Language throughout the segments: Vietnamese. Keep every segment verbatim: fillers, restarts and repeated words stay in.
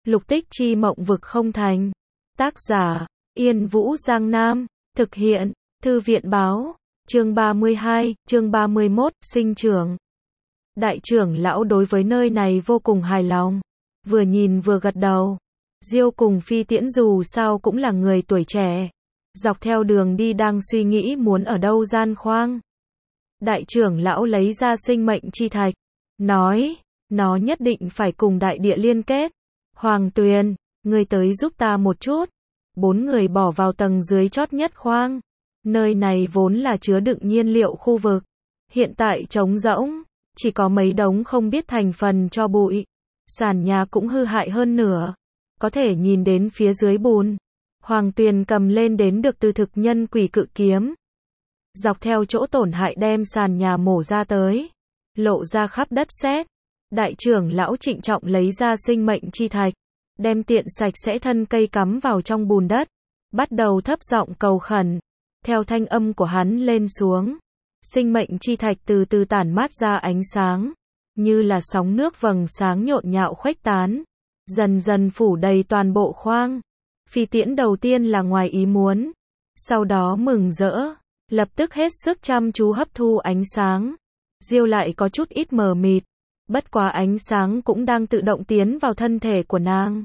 Lục tích chi mộng vực không thành. Tác giả, Yên Vũ Giang Nam. Thực hiện, Thư viện Báo. Chương ba mươi hai, chương ba mươi mốt, sinh trưởng. Đại trưởng lão đối với nơi này vô cùng hài lòng. Vừa nhìn vừa gật đầu. Diêu cùng Phi Tiễn dù sao cũng là người tuổi trẻ. Dọc theo đường đi đang suy nghĩ muốn ở đâu gian khoang. Đại trưởng lão lấy ra sinh mệnh chi thạch. Nói, nó nhất định phải cùng đại địa liên kết. Hoàng Tuyền, ngươi tới giúp ta một chút. Bốn người bỏ vào tầng dưới chót nhất khoang. Nơi này vốn là chứa đựng nhiên liệu khu vực. Hiện tại trống rỗng, chỉ có mấy đống không biết thành phần cho bụi. Sàn nhà cũng hư hại hơn nửa. Có thể nhìn đến phía dưới bùn. Hoàng Tuyền cầm lên đến được từ thực nhân quỷ cự kiếm. Dọc theo chỗ tổn hại đem sàn nhà mổ ra tới. Lộ ra khắp đất sét. Đại trưởng lão trịnh trọng lấy ra sinh mệnh chi thạch. Đem tiện sạch sẽ thân cây cắm vào trong bùn đất. Bắt đầu thấp giọng cầu khẩn. Theo thanh âm của hắn lên xuống. Sinh mệnh chi thạch từ từ tản mát ra ánh sáng. Như là sóng nước vầng sáng nhộn nhạo khuếch tán. Dần dần phủ đầy toàn bộ khoang. Phi Tiễn đầu tiên là ngoài ý muốn. Sau đó mừng rỡ. Lập tức hết sức chăm chú hấp thu ánh sáng. Diêu lại có chút ít mờ mịt. Bất quá ánh sáng cũng đang tự động tiến vào thân thể của nàng.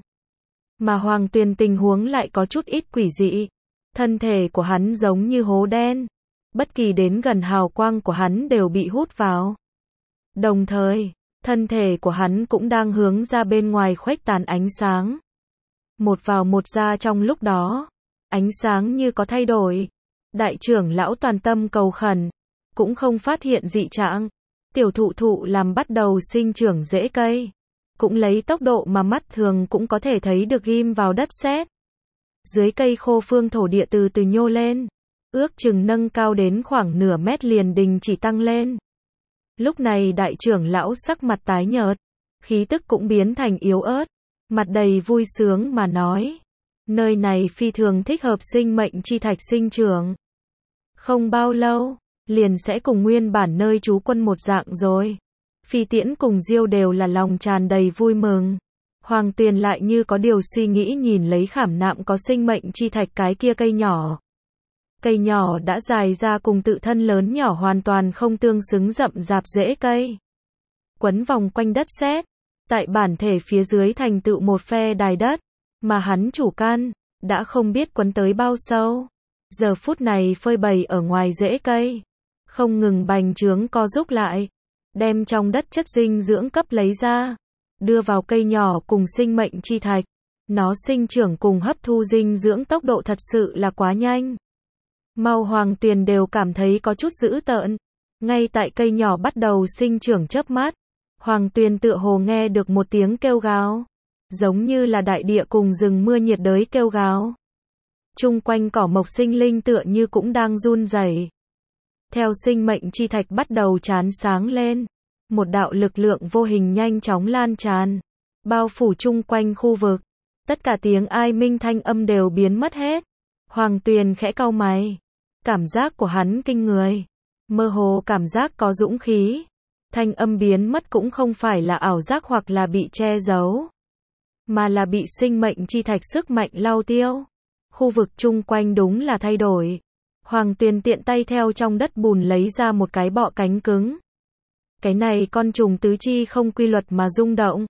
Mà Hoàng Tuyền tình huống lại có chút ít quỷ dị. Thân thể của hắn giống như hố đen. Bất kỳ đến gần hào quang của hắn đều bị hút vào. Đồng thời, thân thể của hắn cũng đang hướng ra bên ngoài khuếch tán ánh sáng. Một vào một ra trong lúc đó. Ánh sáng như có thay đổi. Đại trưởng lão toàn tâm cầu khẩn. Cũng không phát hiện dị trạng. Tiểu thụ thụ làm bắt đầu sinh trưởng rễ cây. Cũng lấy tốc độ mà mắt thường cũng có thể thấy được ghim vào đất sét. Dưới cây khô phương thổ địa từ từ nhô lên. Ước chừng nâng cao đến khoảng nửa mét liền đình chỉ tăng lên. Lúc này đại trưởng lão sắc mặt tái nhợt. Khí tức cũng biến thành yếu ớt. Mặt đầy vui sướng mà nói. Nơi này phi thường thích hợp sinh mệnh chi thạch sinh trưởng. Không bao lâu, liền sẽ cùng nguyên bản nơi trú quân một dạng rồi. Phi Tiễn cùng Diêu đều là lòng tràn đầy vui mừng. Hoàng Tuyền lại như có điều suy nghĩ nhìn lấy khảm nạm có sinh mệnh chi thạch cái kia cây nhỏ. Cây nhỏ đã dài ra cùng tự thân lớn nhỏ hoàn toàn không tương xứng rậm rạp rễ cây. Quấn vòng quanh đất sét. Tại bản thể phía dưới thành tựu một phe đài đất. Mà hắn chủ căn, đã không biết quấn tới bao sâu. Giờ phút này phơi bày ở ngoài rễ cây. Không ngừng bành trướng co rúc lại. Đem trong đất chất dinh dưỡng cấp lấy ra. Đưa vào cây nhỏ cùng sinh mệnh chi thạch. Nó sinh trưởng cùng hấp thu dinh dưỡng tốc độ thật sự là quá nhanh. Mau Hoàng Tuyền đều cảm thấy có chút dữ tợn. Ngay tại cây nhỏ bắt đầu sinh trưởng chớp mắt. Hoàng Tuyền tựa hồ nghe được một tiếng kêu gào. Giống như là đại địa cùng rừng mưa nhiệt đới kêu gào. Chung quanh cỏ mộc sinh linh tựa như cũng đang run rẩy. Theo sinh mệnh chi thạch bắt đầu chán sáng lên. Một đạo lực lượng vô hình nhanh chóng lan tràn. Bao phủ chung quanh khu vực. Tất cả tiếng ai minh thanh âm đều biến mất hết. Hoàng Tuyền khẽ cau mày. Cảm giác của hắn kinh người. Mơ hồ cảm giác có dũng khí. Thanh âm biến mất cũng không phải là ảo giác hoặc là bị che giấu. Mà là bị sinh mệnh chi thạch sức mạnh lau tiêu. Khu vực chung quanh đúng là thay đổi. Hoàng Tuyền tiện tay theo trong đất bùn lấy ra một cái bọ cánh cứng. Cái này con trùng tứ chi không quy luật mà rung động.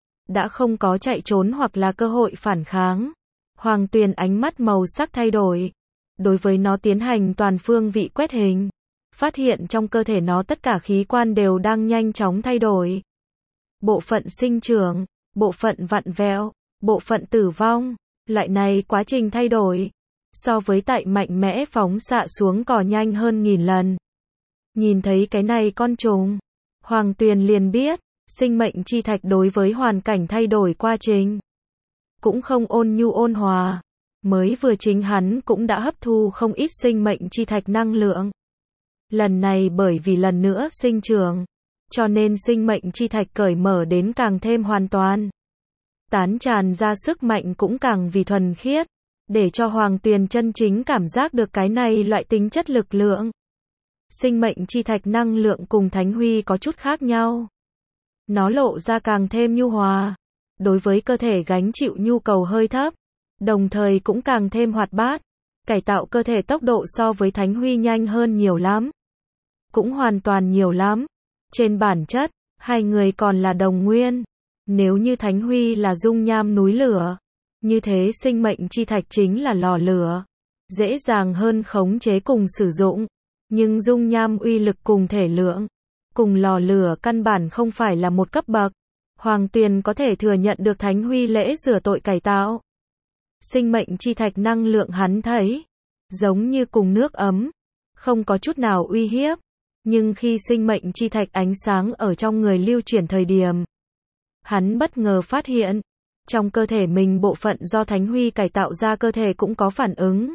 Đã không có chạy trốn hoặc là cơ hội phản kháng. Hoàng Tuyền ánh mắt màu sắc thay đổi. Đối với nó tiến hành toàn phương vị quét hình. Phát hiện trong cơ thể nó tất cả khí quan đều đang nhanh chóng thay đổi. Bộ phận sinh trưởng, bộ phận vặn vẹo, bộ phận tử vong. Loại này quá trình thay đổi. So với tại mạnh mẽ phóng xạ xuống cỏ nhanh hơn nghìn lần. Nhìn thấy cái này con trùng. Hoàng Tuyền liền biết. Sinh mệnh chi thạch đối với hoàn cảnh thay đổi quá trình. Cũng không ôn nhu ôn hòa. Mới vừa chính hắn cũng đã hấp thu không ít sinh mệnh chi thạch năng lượng. Lần này bởi vì lần nữa sinh trưởng. Cho nên sinh mệnh chi thạch cởi mở đến càng thêm hoàn toàn. Tán tràn ra sức mạnh cũng càng vì thuần khiết. Để cho Hoàng Tuyền chân chính cảm giác được cái này loại tính chất lực lượng. Sinh mệnh chi thạch năng lượng cùng thánh huy có chút khác nhau. Nó lộ ra càng thêm nhu hòa. đối với cơ thể gánh chịu nhu cầu hơi thấp, đồng thời cũng càng thêm hoạt bát. Cải tạo cơ thể tốc độ so với Thánh Huy nhanh hơn nhiều lắm. Cũng hoàn toàn nhiều lắm. Trên bản chất, hai người còn là đồng nguyên. Nếu như Thánh Huy là dung nham núi lửa, như thế sinh mệnh chi thạch chính là lò lửa. Dễ dàng hơn khống chế cùng sử dụng. Nhưng dung nham uy lực cùng thể lượng, cùng lò lửa căn bản không phải là một cấp bậc. Hoàng Tuyền có thể thừa nhận được Thánh Huy lễ rửa tội cải tạo. Sinh mệnh chi thạch năng lượng hắn thấy, giống như cùng nước ấm, không có chút nào uy hiếp. Nhưng khi sinh mệnh chi thạch ánh sáng ở trong người lưu chuyển thời điểm, hắn bất ngờ phát hiện, trong cơ thể mình bộ phận do Thánh Huy cải tạo ra cơ thể cũng có phản ứng.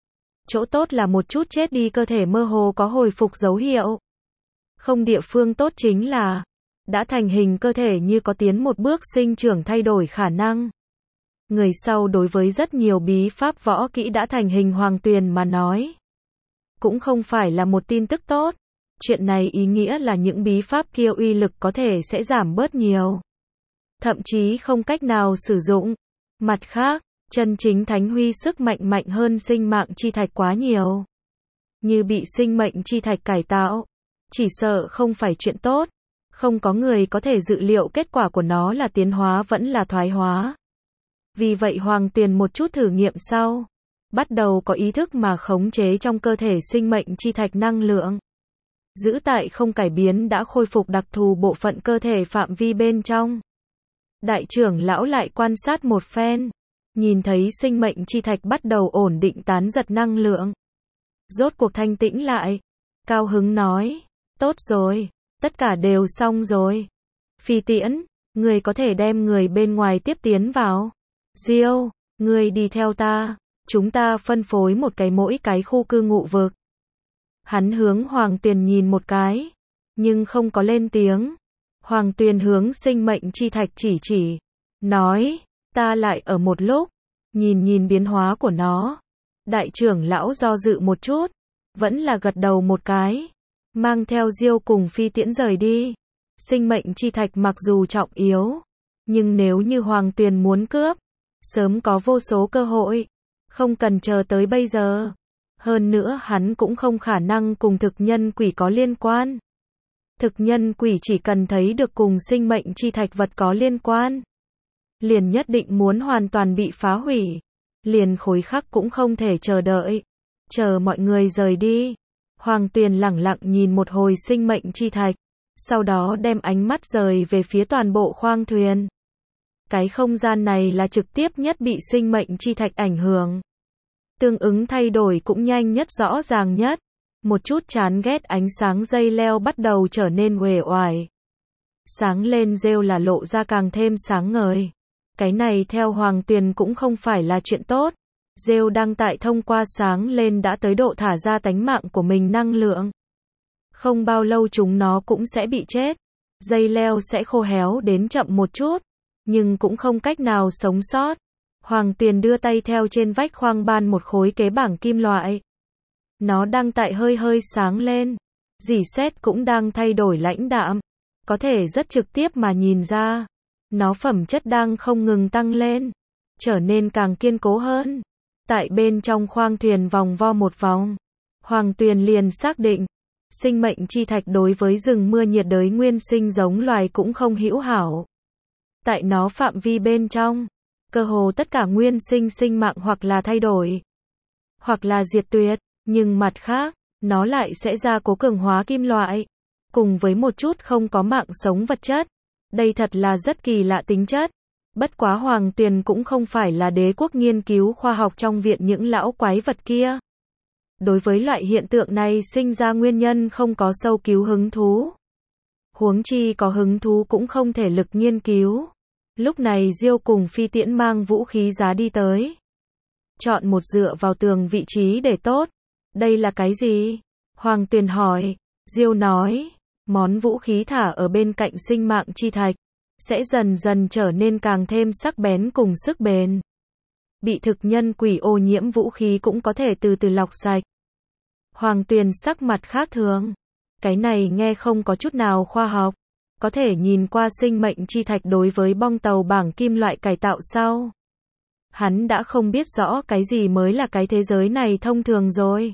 Chỗ tốt là một chút chết đi cơ thể mơ hồ có hồi phục dấu hiệu. Không địa phương tốt chính là, đã thành hình cơ thể như có tiến một bước sinh trưởng thay đổi khả năng. Người sau đối với rất nhiều bí pháp võ kỹ đã thành hình Hoàng Tuyền mà nói, cũng không phải là một tin tức tốt. Chuyện này ý nghĩa là những bí pháp kia uy lực có thể sẽ giảm bớt nhiều. Thậm chí không cách nào sử dụng. Mặt khác, chân chính Thánh Huy sức mạnh mạnh hơn sinh mạng chi thạch quá nhiều. Như bị sinh mệnh chi thạch cải tạo, chỉ sợ không phải chuyện tốt. Không có người có thể dự liệu kết quả của nó là tiến hóa vẫn là thoái hóa. Vì vậy Hoàng Tuyền một chút thử nghiệm sau, bắt đầu có ý thức mà khống chế trong cơ thể sinh mệnh chi thạch năng lượng. Giữ tại không cải biến đã khôi phục đặc thù bộ phận cơ thể phạm vi bên trong. Đại trưởng lão lại quan sát một phen, nhìn thấy sinh mệnh chi thạch bắt đầu ổn định tán giật năng lượng. Rốt cuộc thanh tĩnh lại, cao hứng nói, tốt rồi, tất cả đều xong rồi. Phi Tiễn, người có thể đem người bên ngoài tiếp tiến vào. Diêu, người đi theo ta, chúng ta phân phối một cái mỗi cái khu cư ngụ vực. Hắn hướng Hoàng Tuyền nhìn một cái, nhưng không có lên tiếng. Hoàng Tuyền hướng sinh mệnh chi thạch chỉ chỉ, nói, ta lại ở một lúc, nhìn nhìn biến hóa của nó. Đại trưởng lão do dự một chút, vẫn là gật đầu một cái, mang theo Diêu cùng Phi Tiễn rời đi. Sinh mệnh chi thạch mặc dù trọng yếu, nhưng nếu như Hoàng Tuyền muốn cướp, sớm có vô số cơ hội, không cần chờ tới bây giờ. Hơn nữa hắn cũng không khả năng cùng thực nhân quỷ có liên quan. Thực nhân quỷ chỉ cần thấy được cùng sinh mệnh chi thạch vật có liên quan, liền nhất định muốn hoàn toàn bị phá hủy. Liền khối khắc cũng không thể chờ đợi. Chờ mọi người rời đi, Hoàng Tuyền lẳng lặng nhìn một hồi sinh mệnh chi thạch, sau đó đem ánh mắt rời về phía toàn bộ khoang thuyền. Cái không gian này là trực tiếp nhất bị sinh mệnh chi thạch ảnh hưởng. Tương ứng thay đổi cũng nhanh nhất rõ ràng nhất. Một chút chán ghét ánh sáng dây leo bắt đầu trở nên uể oải. Sáng lên rêu là lộ ra càng thêm sáng ngời. Cái này theo Hoàng Tuyền cũng không phải là chuyện tốt. Rêu đang tại thông qua sáng lên đã tới độ thả ra tánh mạng của mình năng lượng. Không bao lâu chúng nó cũng sẽ bị chết. Dây leo sẽ khô héo đến chậm một chút, nhưng cũng không cách nào sống sót. Hoàng Tuyền đưa tay theo trên vách khoang ban một khối kế bảng kim loại. Nó đang tại hơi hơi sáng lên. Dỉ sét cũng đang thay đổi lãnh đạm. Có thể rất trực tiếp mà nhìn ra. Nó phẩm chất đang không ngừng tăng lên. Trở nên càng kiên cố hơn. Tại bên trong khoang thuyền vòng vo một vòng. Hoàng Tuyền liền xác định. Sinh mệnh chi thạch đối với rừng mưa nhiệt đới nguyên sinh giống loài cũng không hữu hảo. Tại nó phạm vi bên trong, cơ hồ tất cả nguyên sinh sinh mạng hoặc là thay đổi, hoặc là diệt tuyệt, nhưng mặt khác, nó lại sẽ ra cố cường hóa kim loại, cùng với một chút không có mạng sống vật chất. Đây thật là rất kỳ lạ tính chất. Bất quá Hoàng Tuyền cũng không phải là đế quốc nghiên cứu khoa học trong viện những lão quái vật kia. Đối với loại hiện tượng này sinh ra nguyên nhân không có sâu cứu hứng thú. Huống chi có hứng thú cũng không thể lực nghiên cứu. Lúc này Diêu cùng Phi Tiễn mang vũ khí giá đi tới. Chọn một dựa vào tường vị trí để tốt. Đây là cái gì? Hoàng Tuyền hỏi. Diêu nói, món vũ khí thả ở bên cạnh sinh mạng chi thạch, sẽ dần dần trở nên càng thêm sắc bén cùng sức bền. Bị thực nhân quỷ ô nhiễm vũ khí cũng có thể từ từ lọc sạch. Hoàng Tuyền sắc mặt khác thường. Cái này nghe không có chút nào khoa học. Có thể nhìn qua sinh mệnh chi thạch đối với bong tàu bảng kim loại cải tạo sau. Hắn đã không biết rõ cái gì mới là cái thế giới này thông thường rồi.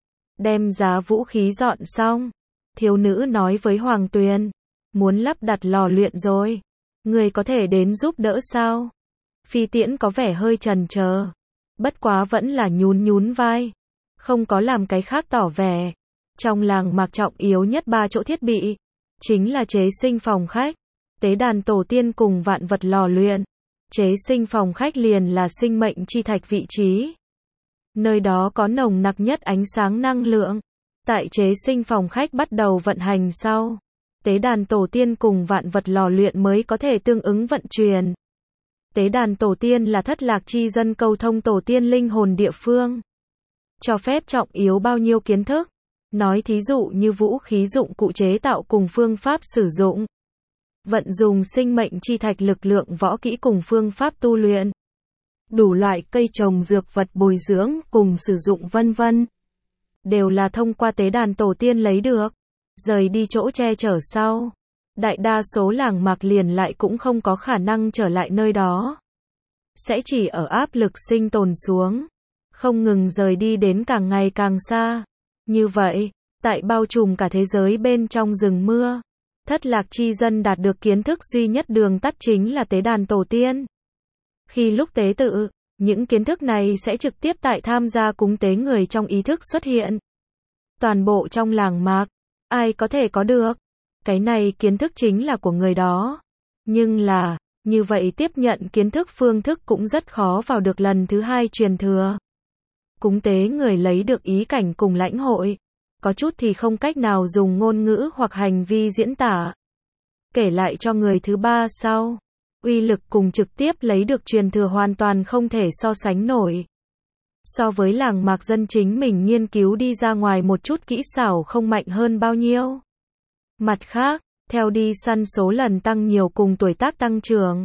Đem giá vũ khí dọn xong. Thiếu nữ nói với Hoàng Tuyền. Muốn lắp đặt lò luyện rồi. Người có thể đến giúp đỡ sao? Phi Tiễn có vẻ hơi chần chờ. Bất quá vẫn là nhún nhún vai. Không có làm cái khác tỏ vẻ. Trong làng mạc trọng yếu nhất ba chỗ thiết bị. Chính là chế sinh phòng khách. Tế đàn tổ tiên cùng vạn vật lò luyện. Chế sinh phòng khách liền là sinh mệnh chi thạch vị trí. Nơi đó có nồng nặc nhất ánh sáng năng lượng. Tại chế sinh phòng khách bắt đầu vận hành sau. Tế đàn tổ tiên cùng vạn vật lò luyện mới có thể tương ứng vận chuyển. Tế đàn tổ tiên là thất lạc chi dân cầu thông tổ tiên linh hồn địa phương. Cho phép trọng yếu bao nhiêu kiến thức. Nói thí dụ như vũ khí dụng cụ chế tạo cùng phương pháp sử dụng. Vận dùng sinh mệnh chi thạch lực lượng võ kỹ cùng phương pháp tu luyện. Đủ loại cây trồng dược vật bồi dưỡng cùng sử dụng vân vân. Đều là thông qua tế đàn tổ tiên lấy được. Rời đi chỗ che chở sau. Đại đa số làng mạc liền lại cũng không có khả năng trở lại nơi đó. Sẽ chỉ ở áp lực sinh tồn xuống. Không ngừng rời đi đến càng ngày càng xa. Như vậy, tại bao trùm cả thế giới bên trong rừng mưa. Thất lạc chi dân đạt được kiến thức duy nhất đường tắt chính là tế đàn tổ tiên. Khi lúc tế tự, những kiến thức này sẽ trực tiếp tại tham gia cúng tế người trong ý thức xuất hiện. Toàn bộ trong làng mạc, ai có thể có được. Cái này kiến thức chính là của người đó. Nhưng là, như vậy tiếp nhận kiến thức phương thức cũng rất khó vào được lần thứ hai truyền thừa. Cúng tế người lấy được ý cảnh cùng lãnh hội. Có chút thì không cách nào dùng ngôn ngữ hoặc hành vi diễn tả. Kể lại cho người thứ ba sau. Uy lực cùng trực tiếp lấy được truyền thừa hoàn toàn không thể so sánh nổi. So với làng mạc dân chính mình nghiên cứu đi ra ngoài một chút kỹ xảo không mạnh hơn bao nhiêu. Mặt khác, theo đi săn số lần tăng nhiều cùng tuổi tác tăng trưởng.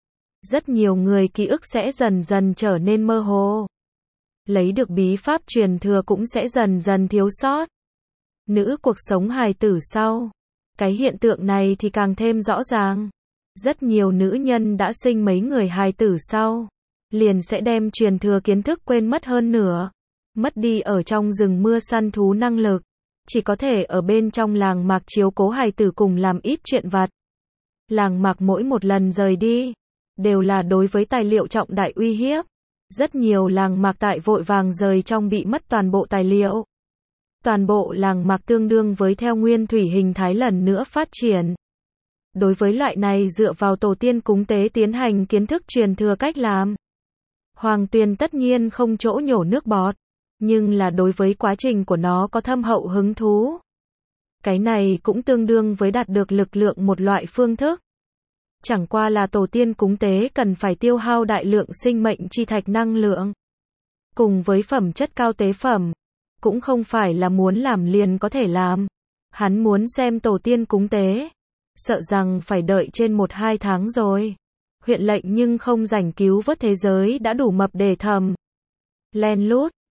Rất nhiều người ký ức sẽ dần dần trở nên mơ hồ. Lấy được bí pháp truyền thừa cũng sẽ dần dần thiếu sót. Nữ cuộc sống hài tử sau. Cái hiện tượng này thì càng thêm rõ ràng. Rất nhiều nữ nhân đã sinh mấy người hài tử sau. Liền sẽ đem truyền thừa kiến thức quên mất hơn nửa. Mất đi ở trong rừng mưa săn thú năng lực. Chỉ có thể ở bên trong làng mạc chiếu cố hài tử cùng làm ít chuyện vặt. Làng mạc mỗi một lần rời đi. Đều là đối với tài liệu trọng đại uy hiếp. Rất nhiều làng mạc tại vội vàng rời trong bị mất toàn bộ tài liệu. Toàn bộ làng mạc tương đương với theo nguyên thủy hình thái lần nữa phát triển. Đối với loại này dựa vào tổ tiên cúng tế tiến hành kiến thức truyền thừa cách làm. Hoàng Tuyền tất nhiên không chỗ nhổ nước bọt. Nhưng là đối với quá trình của nó có thâm hậu hứng thú. Cái này cũng tương đương với đạt được lực lượng một loại phương thức. Chẳng qua là tổ tiên cúng tế cần phải tiêu hao đại lượng sinh mệnh chi thạch năng lượng. Cùng với phẩm chất cao tế phẩm. Cũng không phải là muốn làm liền có thể làm. Hắn muốn xem tổ tiên cúng tế. Sợ rằng phải đợi trên một hai tháng rồi. Huyện lệnh nhưng không rảnh cứu vớt thế giới đã đủ mập để thầm. Len lút,